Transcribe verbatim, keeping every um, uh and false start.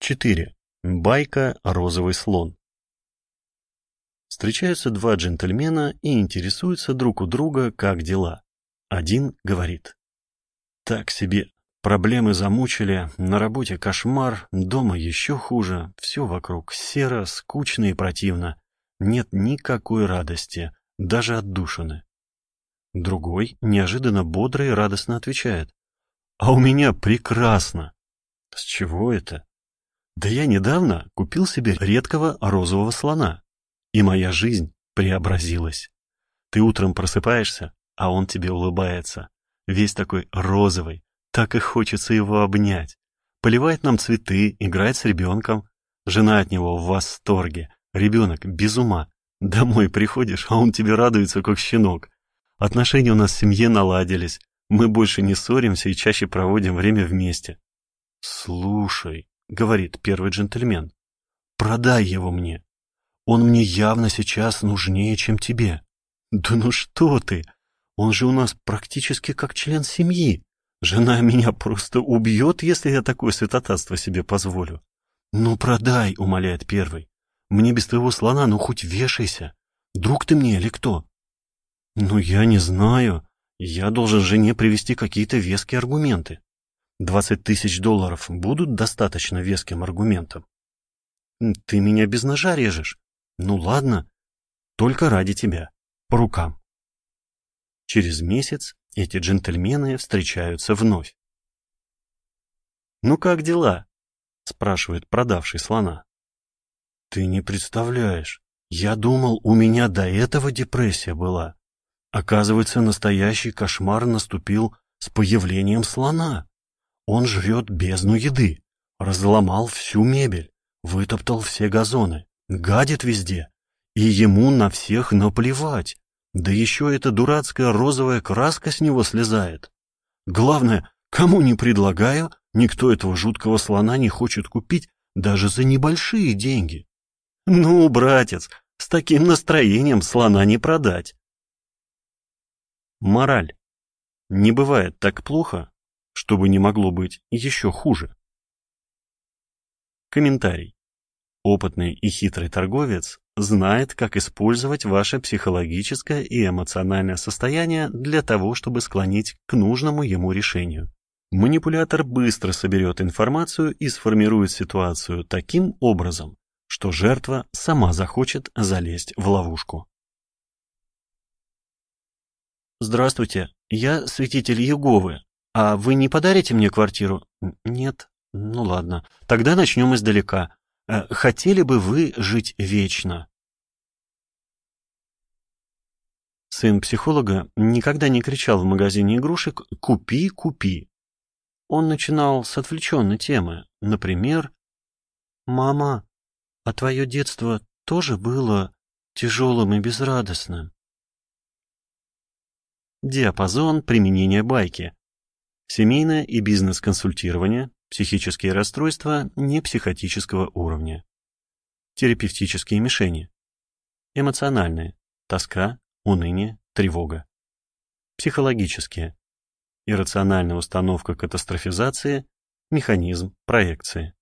четыре. Байка «Розовый слон». Встречаются два джентльмена и интересуются друг у друга, как дела. Один говорит: «Так себе, проблемы замучили, на работе кошмар, дома еще хуже, все вокруг серо, скучно и противно, нет никакой радости, даже отдушины». Другой неожиданно бодро и радостно отвечает: «А у меня прекрасно». С чего это? Да я недавно купил себе редкого розового слона, и моя жизнь преобразилась. Ты утром просыпаешься, а он тебе улыбается, весь такой розовый, так и хочется его обнять. Поливает нам цветы, играет с ребенком. Жена от него в восторге, ребенок без ума. Домой приходишь, а он тебе радуется, как щенок. Отношения у нас в семье наладились, мы больше не ссоримся и чаще проводим время вместе. «Слушай», — говорит первый джентльмен, — «продай его мне. Он мне явно сейчас нужнее, чем тебе». «Да ну что ты! Он же у нас практически как член семьи. Жена меня просто убьет, если я такое святотатство себе позволю». «Ну продай», — умоляет первый. «Мне без твоего слона ну хоть вешайся. Друг ты мне или кто?» «Ну я не знаю. Я должен жене привести какие-то веские аргументы. Двадцать тысяч долларов будут достаточно веским аргументом?» «Ты меня без ножа режешь. Ну ладно, только ради тебя. По рукам». Через месяц эти джентльмены встречаются вновь. «Ну как дела?» — спрашивает продавший слона. «Ты не представляешь, я думал, у меня до этого депрессия была. Оказывается, настоящий кошмар наступил с появлением слона. Он жрет бездну еды, разломал всю мебель, вытоптал все газоны, гадит везде, и ему на всех наплевать. Да еще эта дурацкая розовая краска с него слезает. Главное, кому не предлагаю, никто этого жуткого слона не хочет купить даже за небольшие деньги. Ну, братец, с таким настроением слона не продать». Мораль. Не бывает так плохо, чтобы не могло быть еще хуже. Комментарий. Опытный и хитрый торговец знает, как использовать ваше психологическое и эмоциональное состояние для того, чтобы склонить к нужному ему решению. Манипулятор быстро соберет информацию и сформирует ситуацию таким образом, что жертва сама захочет залезть в ловушку. «Здравствуйте, я святитель Иеговы. А вы не подарите мне квартиру?» «Нет». «Ну ладно, тогда начнем издалека. Хотели бы вы жить вечно?» Сын психолога никогда не кричал в магазине игрушек «Купи, купи». Он начинал с отвлеченной темы. Например: «Мама, а твое детство тоже было тяжелым и безрадостным?» Диапазон применения байки. Семейное и бизнес-консультирование, психические расстройства непсихотического уровня. Терапевтические мишени. Эмоциональные. Тоска, уныние, тревога. Психологические. Иррациональная установка катастрофизации, механизм проекции.